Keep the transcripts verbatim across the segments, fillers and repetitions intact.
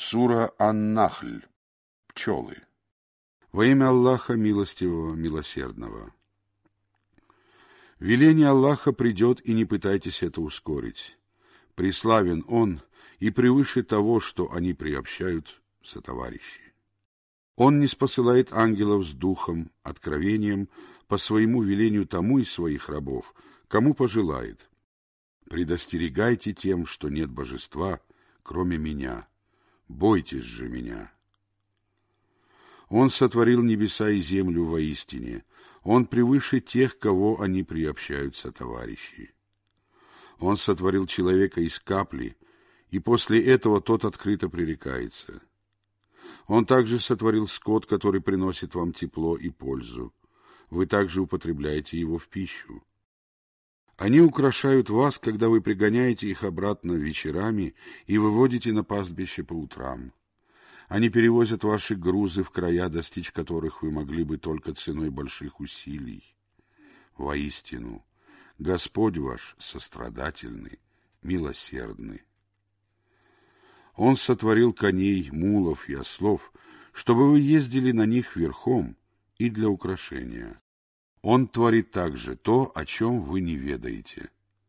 Сура Ан-Нахль. Пчелы. Во имя Аллаха Милостивого, Милосердного. Веление Аллаха придет, и не пытайтесь это ускорить. Преславен Он и превыше того, что они приобщают сотоварищи. Он не спосылает ангелов с духом, откровением, по своему велению тому из своих рабов, кому пожелает. Предостерегайте тем, что нет божества, кроме Меня. Бойтесь же Меня. Он сотворил небеса и землю воистине. Он превыше тех, кого они приобщают сотоварищи. Он сотворил человека из капли, и после этого тот открыто пререкается. Он также сотворил скот, который приносит вам тепло и пользу. Вы также употребляете его в пищу. Они украшают вас, когда вы пригоняете их обратно вечерами и выводите на пастбище по утрам. Они перевозят ваши грузы в края, достичь которых вы могли бы только ценой больших усилий. Воистину, Господь ваш сострадательный, милосердный. Он сотворил коней, мулов и ослов, чтобы вы ездили на них верхом и для украшения. Он творит также то, о чем вы не ведаете.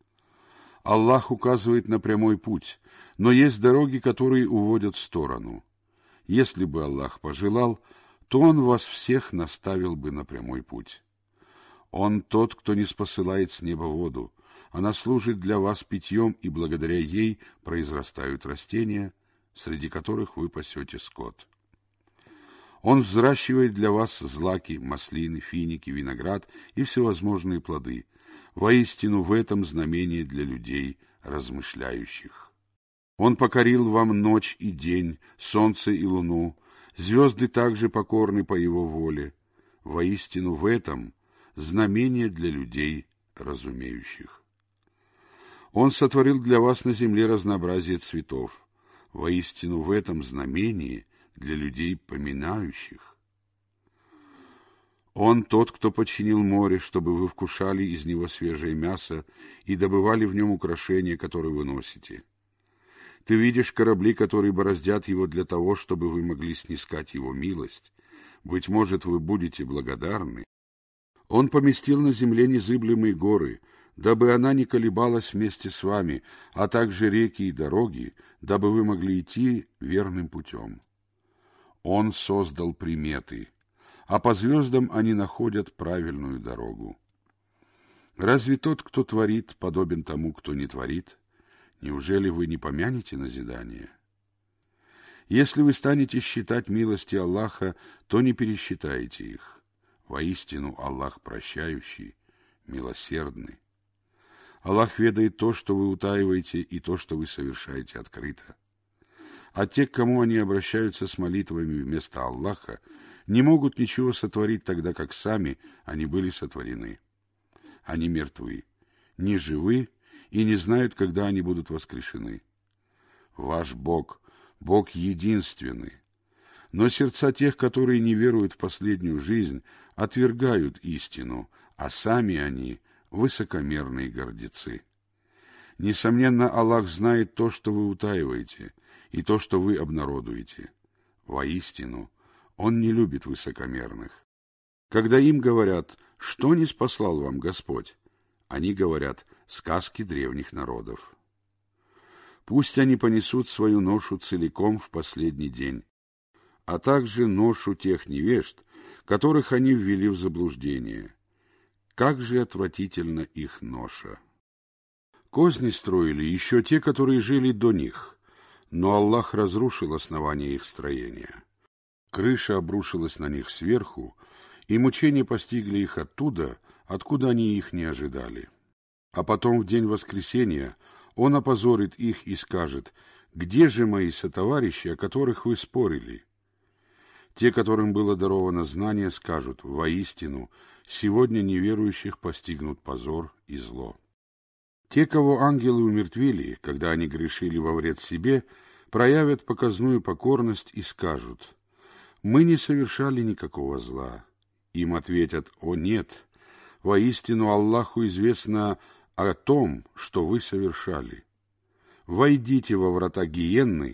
Аллах указывает на прямой путь, но есть дороги, которые уводят в сторону. Если бы Аллах пожелал, то Он вас всех наставил бы на прямой путь. Он тот, кто не спосылает с неба воду. Она служит для вас питьем, и благодаря ей произрастают растения, среди которых вы пасете скот. Он взращивает для вас злаки, маслины, финики, виноград и всевозможные плоды. Воистину в этом знамение для людей, размышляющих. Он покорил вам ночь и день, солнце и луну. Звезды также покорны по его воле. Воистину в этом знамение для людей, разумеющих. Он сотворил для вас на земле разнообразие цветов. Воистину в этом знамении для людей, поминающих. Он тот, кто подчинил море, чтобы вы вкушали из него свежее мясо и добывали в нем украшения, которые вы носите. Ты видишь корабли, которые бороздят его для того, чтобы вы могли снискать его милость. Быть может, вы будете благодарны. Он поместил на земле незыблемые горы, дабы она не колебалась вместе с вами, а также реки и дороги, дабы вы могли идти верным путем. Он создал приметы, а по звездам они находят правильную дорогу. Разве тот, кто творит, подобен тому, кто не творит? Неужели вы не помянете назидание? Если вы станете считать милости Аллаха, то не пересчитаете их. Воистину Аллах прощающий, милосердный. Аллах ведает то, что вы утаиваете, и то, что вы совершаете открыто. А те, к кому они обращаются с молитвами вместо Аллаха, не могут ничего сотворить тогда, как сами они были сотворены. Они мертвы, не живы и не знают, когда они будут воскрешены. Ваш Бог, Бог единственный. Но сердца тех, которые не веруют в последнюю жизнь, отвергают истину, а сами они высокомерные гордецы. Несомненно, Аллах знает то, что вы утаиваете, и то, что вы обнародуете. Воистину, Он не любит высокомерных. Когда им говорят, что не спаслал вам Господь, они говорят сказки древних народов. Пусть они понесут свою ношу целиком в последний день, а также ношу тех невежд, которых они ввели в заблуждение. Как же отвратительна их ноша! Козни строили еще те, которые жили до них, но Аллах разрушил основание их строения. Крыша обрушилась на них сверху, и мучения постигли их оттуда, откуда они их не ожидали. А потом в день воскресения Он опозорит их и скажет: «Где же мои сотоварищи, о которых вы спорили?» Те, которым было даровано знание, скажут: «Воистину, сегодня неверующих постигнут позор и зло». Те, кого ангелы умертвили, когда они грешили во вред себе, проявят показную покорность и скажут: «Мы не совершали никакого зла». Им ответят: «О нет, воистину Аллаху известно о том, что вы совершали. Войдите во врата гиенны,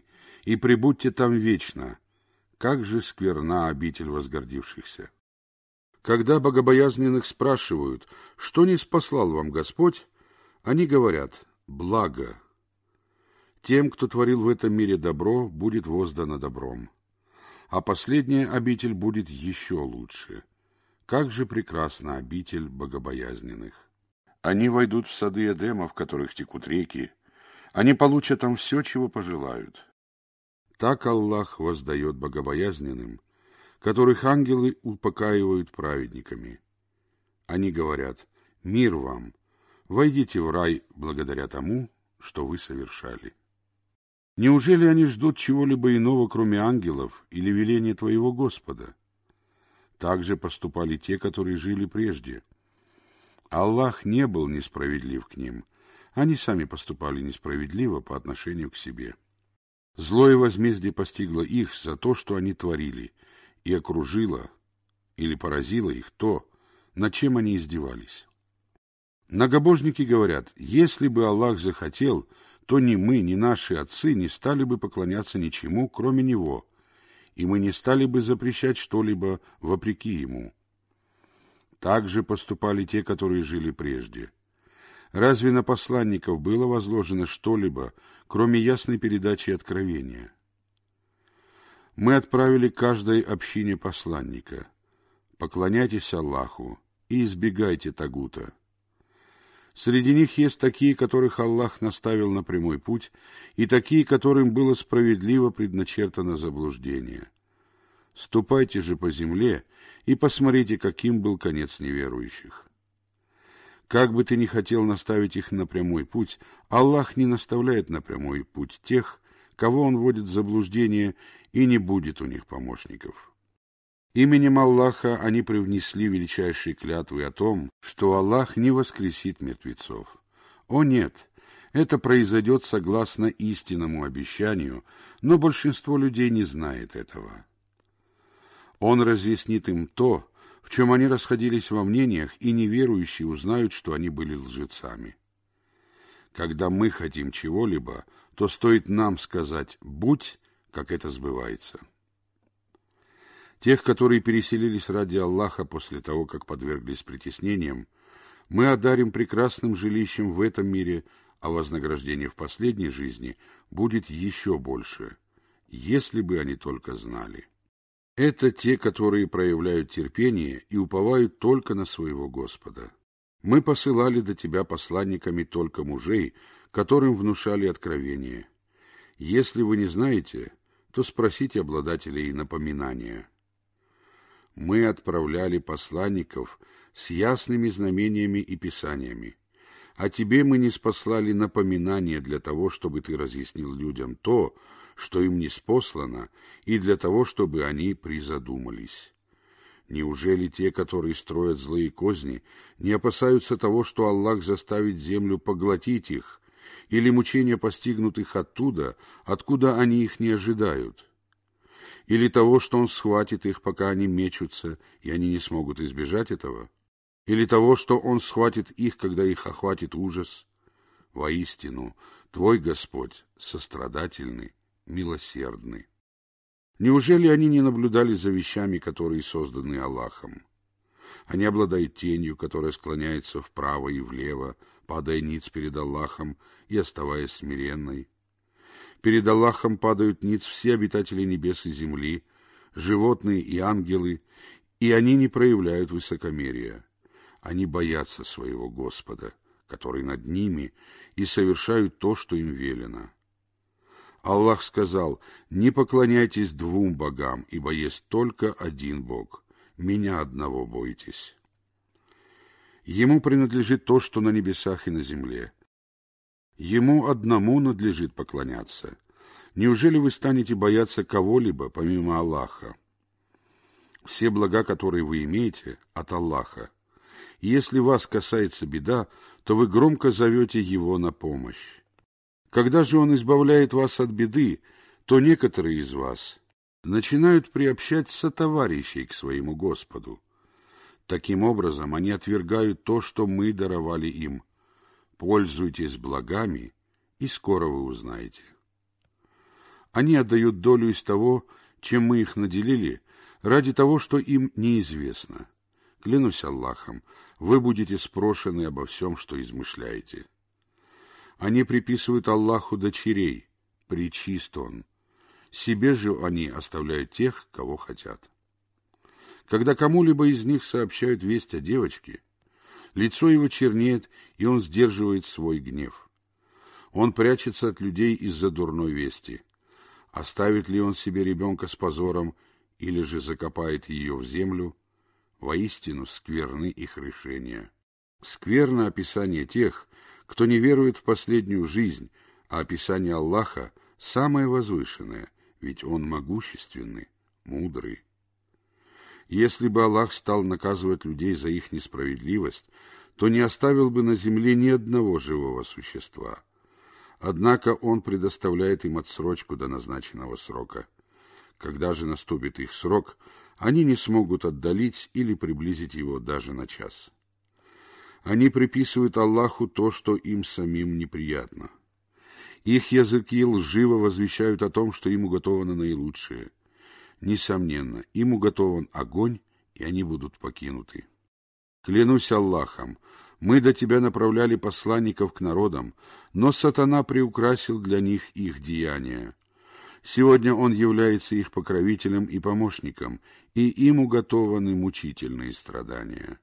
и пребудьте там вечно. Как же скверна обитель возгордившихся! Когда богобоязненных спрашивают, что не спаслал вам Господь, они говорят: благо. Тем, кто творил в этом мире добро, будет воздано добром, а последняя обитель будет еще лучше. Как же прекрасна обитель богобоязненных! Они войдут в сады Эдема, в которых текут реки. Они получат там все, чего пожелают. Так Аллах воздает богобоязненным, которых ангелы упокаивают праведниками. Они говорят: мир вам, войдите в рай благодаря тому, что вы совершали. Неужели они ждут чего-либо иного, кроме ангелов или веления твоего Господа? Так же поступали те, которые жили прежде. Аллах не был несправедлив к ним, они сами поступали несправедливо по отношению к себе. Злое возмездие постигло их за то, что они творили, и окружило или поразило их то, над чем они издевались. Многобожники говорят: если бы Аллах захотел, то ни мы, ни наши отцы не стали бы поклоняться ничему, кроме Него, и мы не стали бы запрещать что-либо вопреки Ему. Так же поступали те, которые жили прежде. Разве на посланников было возложено что-либо, кроме ясной передачи откровения? Мы отправили каждой общине посланника: поклоняйтесь Аллаху и избегайте тагута. Среди них есть такие, которых Аллах наставил на прямой путь, и такие, которым было справедливо предначертано заблуждение. Ступайте же по земле и посмотрите, каким был конец неверующих. Как бы ты ни хотел наставить их на прямой путь, Аллах не наставляет на прямой путь тех, кого Он вводит в заблуждение, и не будет у них помощников. Именем Аллаха они привнесли величайшие клятвы о том, что Аллах не воскресит мертвецов. О нет, это произойдет согласно истинному обещанию, но большинство людей не знает этого. Он разъяснит им то, в чем они расходились во мнениях, и неверующие узнают, что они были лжецами. Когда мы хотим чего-либо, то стоит нам сказать «будь», как это сбывается. Тех, которые переселились ради Аллаха после того, как подверглись притеснениям, мы одарим прекрасным жилищем в этом мире, а вознаграждение в последней жизни будет еще больше, если бы они только знали. Это те, которые проявляют терпение и уповают только на своего Господа. Мы посылали до тебя посланниками только мужей, которым внушали откровение. Если вы не знаете, то спросите обладателей напоминания. Мы отправляли посланников с ясными знамениями и писаниями, а тебе мы не спаслали напоминания для того, чтобы ты разъяснил людям то, что им ниспослано, и для того, чтобы они призадумались. Неужели те, которые строят злые козни, не опасаются того, что Аллах заставит землю поглотить их, или мучения постигнут их оттуда, откуда они их не ожидают? Или того, что Он схватит их, пока они мечутся, и они не смогут избежать этого? Или того, что Он схватит их, когда их охватит ужас? Воистину, твой Господь сострадательный, милосердный. Неужели они не наблюдали за вещами, которые созданы Аллахом? Они обладают тенью, которая склоняется вправо и влево, падая ниц перед Аллахом и оставаясь смиренной. Перед Аллахом падают ниц все обитатели небес и земли, животные и ангелы, и они не проявляют высокомерия. Они боятся своего Господа, который над ними, и совершают то, что им велено. Аллах сказал: «Не поклоняйтесь двум богам, ибо есть только один Бог. Меня одного бойтесь». Ему принадлежит то, что на небесах и на земле. Ему одному надлежит поклоняться. Неужели вы станете бояться кого-либо, помимо Аллаха? Все блага, которые вы имеете, от Аллаха. Если вас касается беда, то вы громко зовете Его на помощь. Когда же Он избавляет вас от беды, то некоторые из вас начинают приобщать сотоварищей к своему Господу. Таким образом, они отвергают то, что мы даровали им. Пользуйтесь благами, и скоро вы узнаете. Они отдают долю из того, чем мы их наделили, ради того, что им неизвестно. Клянусь Аллахом, вы будете спрошены обо всем, что измышляете. Они приписывают Аллаху дочерей, пречист Он. Себе же они оставляют тех, кого хотят. Когда кому-либо из них сообщают весть о девочке, лицо его чернеет, и он сдерживает свой гнев. Он прячется от людей из-за дурной вести. Оставит ли он себе ребенка с позором, или же закопает ее в землю? Воистину скверны их решения. Скверно описание тех, кто не верует в последнюю жизнь, а описание Аллаха самое возвышенное, ведь Он могущественный, мудрый. Если бы Аллах стал наказывать людей за их несправедливость, то не оставил бы на земле ни одного живого существа. Однако Он предоставляет им отсрочку до назначенного срока. Когда же наступит их срок, они не смогут отдалить или приблизить его даже на час. Они приписывают Аллаху то, что им самим неприятно. Их языки лживо возвещают о том, что им уготовано наилучшее. Несомненно, им уготован огонь, и они будут покинуты. Клянусь Аллахом, мы до тебя направляли посланников к народам, но сатана приукрасил для них их деяния. Сегодня он является их покровителем и помощником, и им уготованы мучительные страдания.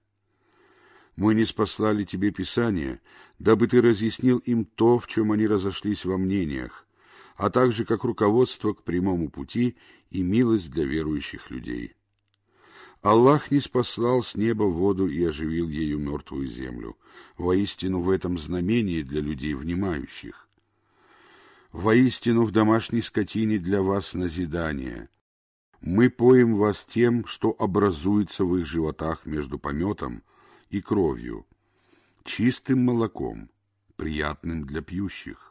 Мы ниспослали тебе Писание, дабы ты разъяснил им то, в чем они разошлись во мнениях, а также как руководство к прямому пути и милость для верующих людей. Аллах ниспослал с неба воду и оживил ею мертвую землю. Воистину в этом знамение для людей внимающих. Воистину в домашней скотине для вас назидание. Мы поим вас тем, что образуется в их животах между пометом и кровью, чистым молоком, приятным для пьющих.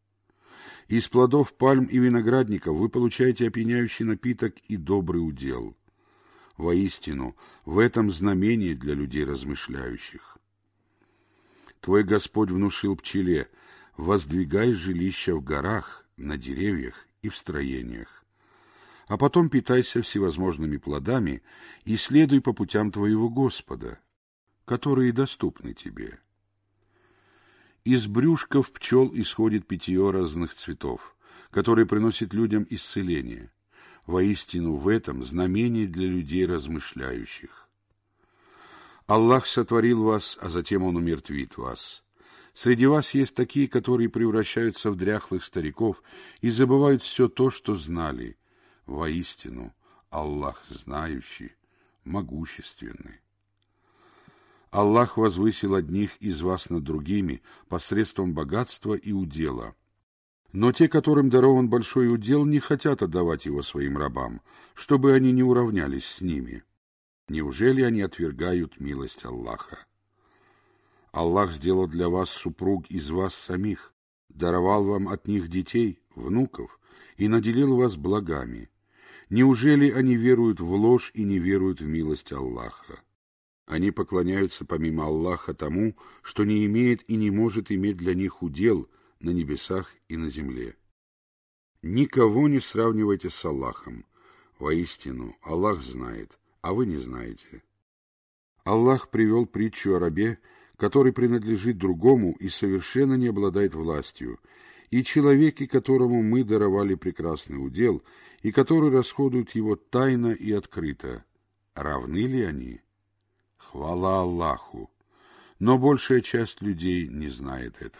Из плодов пальм и виноградников вы получаете опьяняющий напиток и добрый удел. Воистину, в этом знамение для людей размышляющих. Твой Господь внушил пчеле: воздвигай жилища в горах, на деревьях и в строениях, а потом питайся всевозможными плодами и следуй по путям твоего Господа, которые доступны тебе. Из брюшков пчел исходит питье разных цветов, которые приносят людям исцеление. Воистину в этом знамение для людей размышляющих. Аллах сотворил вас, а затем Он умертвит вас. Среди вас есть такие, которые превращаются в дряхлых стариков и забывают все то, что знали. Воистину Аллах знающий, могущественный. Аллах возвысил одних из вас над другими посредством богатства и удела. Но те, которым дарован большой удел, не хотят отдавать его своим рабам, чтобы они не уравнялись с ними. Неужели они отвергают милость Аллаха? Аллах сделал для вас супруг из вас самих, даровал вам от них детей, внуков, и наделил вас благами. Неужели они веруют в ложь и не веруют в милость Аллаха? Они поклоняются помимо Аллаха тому, что не имеет и не может иметь для них удел на небесах и на земле. Никого не сравнивайте с Аллахом. Воистину, Аллах знает, а вы не знаете. Аллах привел притчу о рабе, который принадлежит другому и совершенно не обладает властью, и человеке, которому мы даровали прекрасный удел, и который расходует его тайно и открыто. Равны ли они? Хвала Аллаху! Но большая часть людей не знает этого.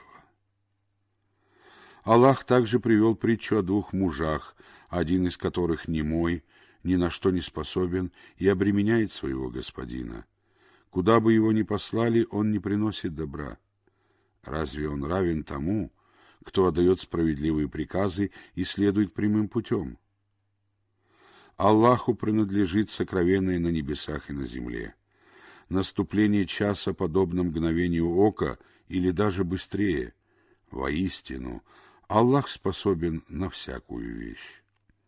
Аллах также привел притчу о двух мужах, один из которых немой, ни на что не способен и обременяет своего господина. Куда бы его ни послали, он не приносит добра. Разве он равен тому, кто отдает справедливые приказы и следует прямым путем? Аллаху принадлежит сокровенное на небесах и на земле. Наступление часа подобно мгновению ока или даже быстрее. Воистину, Аллах способен на всякую вещь.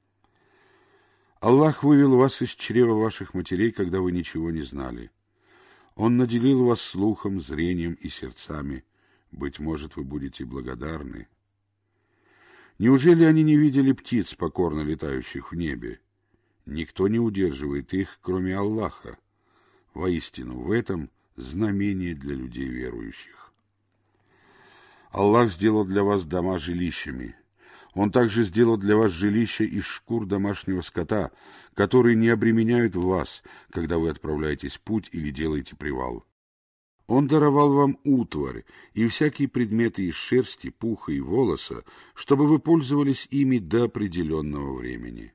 Аллах вывел вас из чрева ваших матерей, когда вы ничего не знали. Он наделил вас слухом, зрением и сердцами. Быть может, вы будете благодарны. Неужели они не видели птиц, покорно летающих в небе? Никто не удерживает их, кроме Аллаха. Воистину, в этом знамение для людей верующих. Аллах сделал для вас дома жилищами. Он также сделал для вас жилища из шкур домашнего скота, которые не обременяют вас, когда вы отправляетесь в путь или делаете привал. Он даровал вам утварь и всякие предметы из шерсти, пуха и волоса, чтобы вы пользовались ими до определенного времени.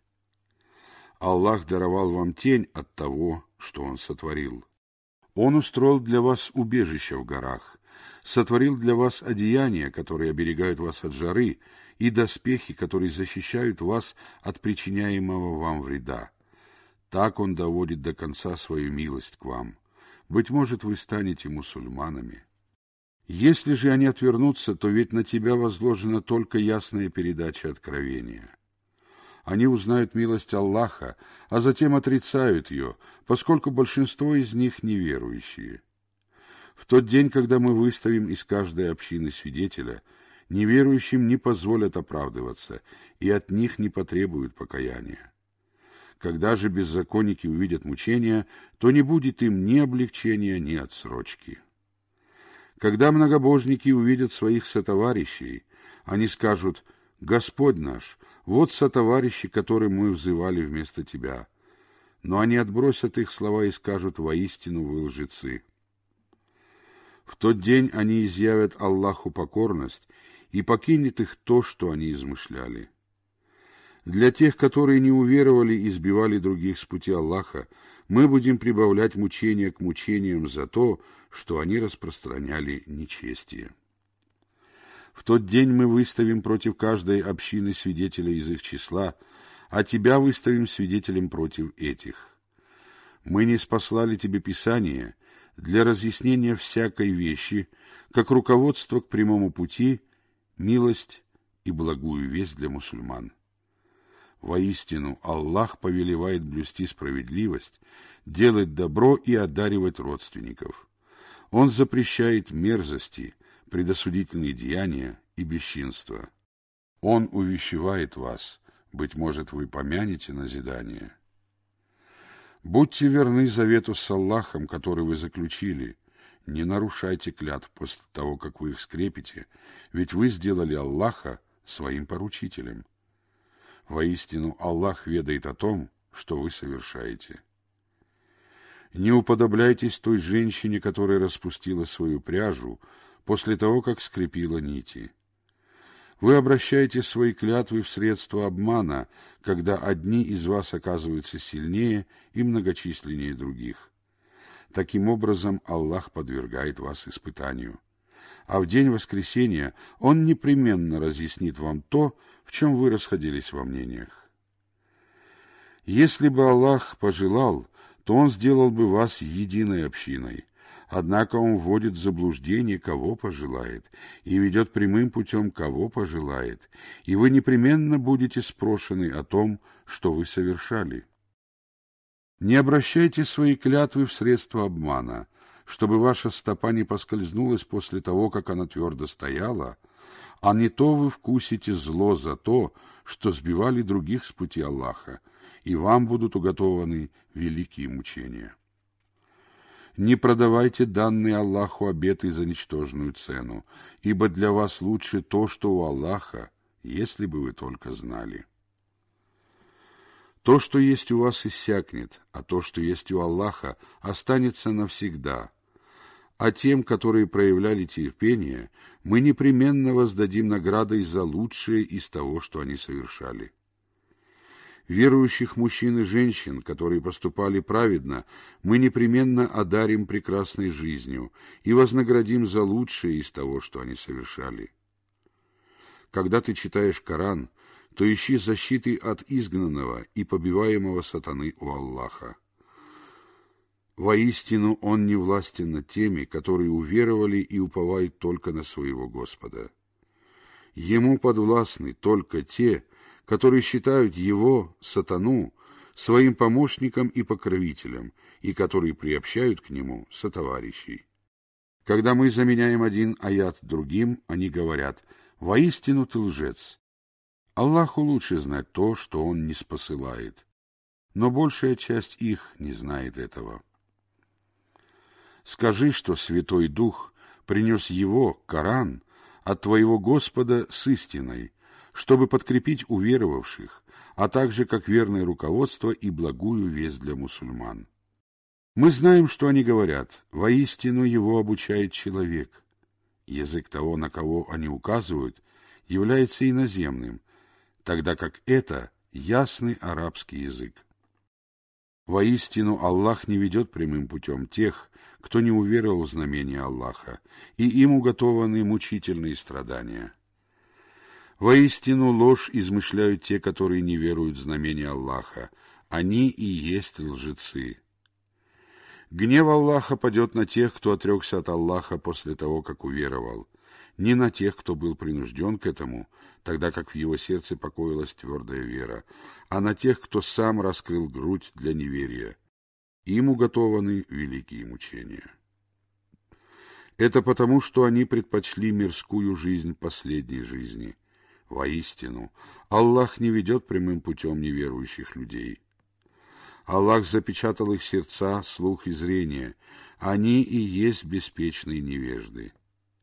Аллах даровал вам тень от того, что Он сотворил. Он устроил для вас убежище в горах, сотворил для вас одеяния, которые оберегают вас от жары, и доспехи, которые защищают вас от причиняемого вам вреда. Так Он доводит до конца свою милость к вам. Быть может, вы станете мусульманами. Если же они отвернутся, то ведь на тебя возложена только ясная передача откровения. Они узнают милость Аллаха, а затем отрицают ее, поскольку большинство из них неверующие. В тот день, когда мы выставим из каждой общины свидетеля, неверующим не позволят оправдываться, и от них не потребуют покаяния. Когда же беззаконники увидят мучения, то не будет им ни облегчения, ни отсрочки. Когда многобожники увидят своих сотоварищей, они скажут: «Господь наш, вот сотоварищи, которым мы взывали вместо Тебя». Но они отбросят их слова и скажут: «Воистину вы лжецы». В тот день они изъявят Аллаху покорность, и покинет их то, что они измышляли. Для тех, которые не уверовали и сбивали других с пути Аллаха, мы будем прибавлять мучения к мучениям за то, что они распространяли нечестие. В тот день мы выставим против каждой общины свидетеля из их числа, а тебя выставим свидетелем против этих. Мы не спаслали тебе Писание для разъяснения всякой вещи, как руководство к прямому пути, милость и благую весть для мусульман. Воистину, Аллах повелевает блюсти справедливость, делать добро и одаривать родственников. Он запрещает мерзости, предосудительные деяния и бесчинства. Он увещевает вас, быть может, вы помянете назидание. Будьте верны завету с Аллахом, который вы заключили. Не нарушайте клятв после того, как вы их скрепите, ведь вы сделали Аллаха своим поручителем. Воистину, Аллах ведает о том, что вы совершаете. Не уподобляйтесь той женщине, которая распустила свою пряжу после того, как скрепила нити. Вы обращаете свои клятвы в средства обмана, когда одни из вас оказываются сильнее и многочисленнее других. Таким образом, Аллах подвергает вас испытанию. А в день воскресения Он непременно разъяснит вам то, в чем вы расходились во мнениях. Если бы Аллах пожелал, то Он сделал бы вас единой общиной. Однако Он вводит в заблуждение, кого пожелает, и ведет прямым путем, кого пожелает, и вы непременно будете спрошены о том, что вы совершали. Не обращайте свои клятвы в средства обмана, чтобы ваша стопа не поскользнулась после того, как она твердо стояла, а не то вы вкусите зло за то, что сбивали других с пути Аллаха, и вам будут уготованы великие мучения. Не продавайте данные Аллаху обеты за ничтожную цену, ибо для вас лучше то, что у Аллаха, если бы вы только знали. То, что есть у вас, иссякнет, а то, что есть у Аллаха, останется навсегда. А тем, которые проявляли терпение, мы непременно воздадим наградой за лучшее из того, что они совершали. Верующих мужчин и женщин, которые поступали праведно, мы непременно одарим прекрасной жизнью и вознаградим за лучшее из того, что они совершали. Когда ты читаешь Коран, то ищи защиты от изгнанного и побиваемого сатаны у Аллаха. Воистину, Он не властен над теми, которые уверовали и уповают только на своего Господа. Ему подвластны только те, которые считают Его, сатану, своим помощником и покровителем, и которые приобщают к Нему сотоварищей. Когда мы заменяем один аят другим, они говорят: «Воистину ты лжец». Аллаху лучше знать то, что Он не спосылает, но большая часть их не знает этого. Скажи, что Святой Дух принес его, Коран, от твоего Господа с истиной, чтобы подкрепить уверовавших, а также как верное руководство и благую весть для мусульман. Мы знаем, что они говорят, воистину его обучает человек. Язык того, на кого они указывают, является иноземным, тогда как это ясный арабский язык. Воистину Аллах не ведет прямым путем тех, кто не уверовал в знамения Аллаха, и им уготованы мучительные страдания. Воистину ложь измышляют те, которые не веруют в знамения Аллаха, они и есть лжецы. Гнев Аллаха падет на тех, кто отрекся от Аллаха после того, как уверовал, не на тех, кто был принужден к этому, тогда как в его сердце покоилась твердая вера, а на тех, кто сам раскрыл грудь для неверия. Им уготованы великие мучения. Это потому, что они предпочли мирскую жизнь последней жизни. Воистину, Аллах не ведет прямым путем неверующих людей. Аллах запечатал их сердца, слух и зрение. Они и есть беспечные невежды.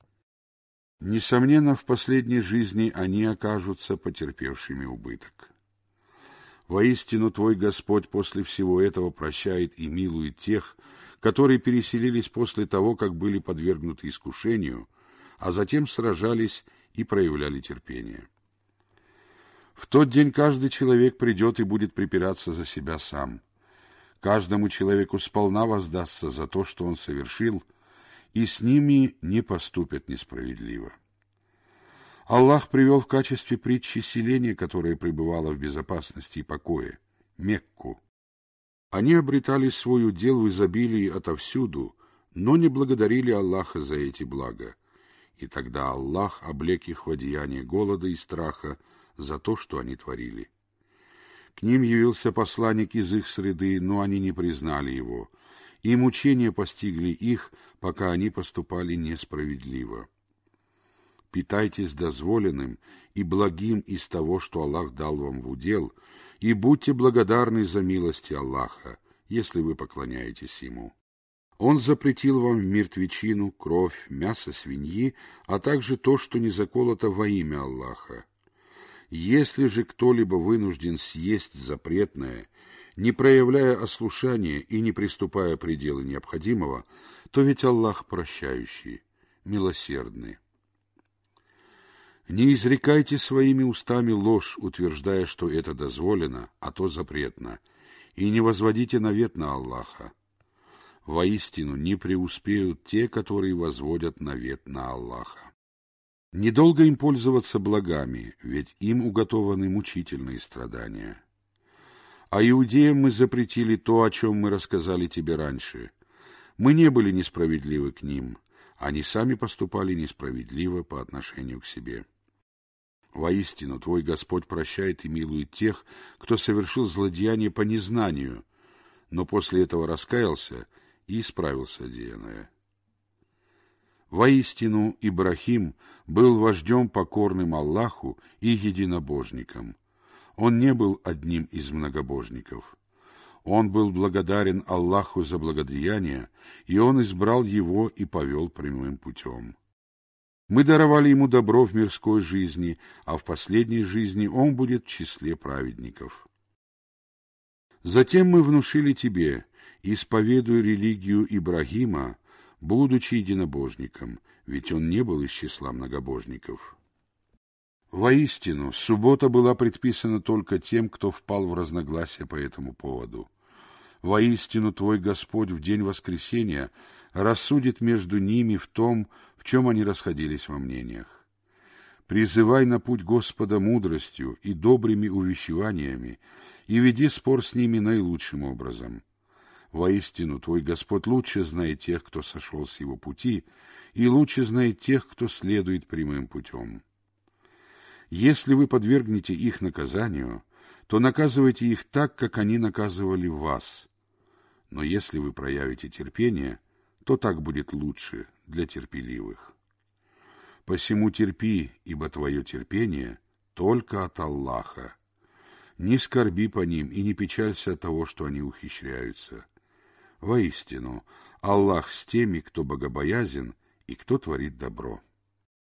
Несомненно, в последней жизни они окажутся потерпевшими убыток. Воистину, твой Господь после всего этого прощает и милует тех, которые переселились после того, как были подвергнуты искушению, а затем сражались и проявляли терпение. В тот день каждый человек придет и будет припираться за себя сам. Каждому человеку сполна воздастся за то, что он совершил, и с ними не поступят несправедливо. Аллах привел в качестве притчи селение, которое пребывало в безопасности и покое, Мекку. Они обретали свой удел в изобилии отовсюду, но не благодарили Аллаха за эти блага, и тогда Аллах облек их в одеяние голода и страха за то, что они творили. К ним явился посланник из их среды, но они не признали его, и мучения постигли их, пока они поступали несправедливо. Питайтесь дозволенным и благим из того, что Аллах дал вам в удел, и будьте благодарны за милости Аллаха, если вы поклоняетесь Ему. Он запретил вам в мертвечину, кровь, мясо свиньи, а также то, что не заколото во имя Аллаха. Если же кто-либо вынужден съесть запретное, не проявляя ослушания и не приступая к пределу необходимого, то ведь Аллах прощающий, милосердный. Не изрекайте своими устами ложь, утверждая, что это дозволено, а то запретно, и не возводите навет на Аллаха. Воистину не преуспеют те, которые возводят навет на Аллаха. Недолго им пользоваться благами, ведь им уготованы мучительные страдания. А иудеям мы запретили то, о чем мы рассказали тебе раньше. Мы не были несправедливы к ним, они сами поступали несправедливо по отношению к себе. Воистину, твой Господь прощает и милует тех, кто совершил злодеяние по незнанию, но после этого раскаялся и исправил содеянное. Воистину, Ибрахим был вождем покорным Аллаху и единобожником. Он не был одним из многобожников. Он был благодарен Аллаху за благодеяние, и он избрал его и повел прямым путем. Мы даровали ему добро в мирской жизни, а в последней жизни он будет в числе праведников. Затем мы внушили тебе: исповедуй религию Ибрагима, будучи единобожником, ведь он не был из числа многобожников. Воистину, суббота была предписана только тем, кто впал в разногласия по этому поводу. Воистину, твой Господь в день воскресения рассудит между ними в том, в чем они расходились во мнениях. Призывай на путь Господа мудростью и добрыми увещеваниями, и веди спор с ними наилучшим образом. Воистину, твой Господь лучше знает тех, кто сошел с его пути, и лучше знает тех, кто следует прямым путем. Если вы подвергнете их наказанию, то наказывайте их так, как они наказывали вас. Но если вы проявите терпение, то так будет лучше для терпеливых. Посему терпи, ибо твое терпение только от Аллаха. Не скорби по ним и не печалься от того, что они ухищряются. Воистину, Аллах с теми, кто богобоязен и кто творит добро.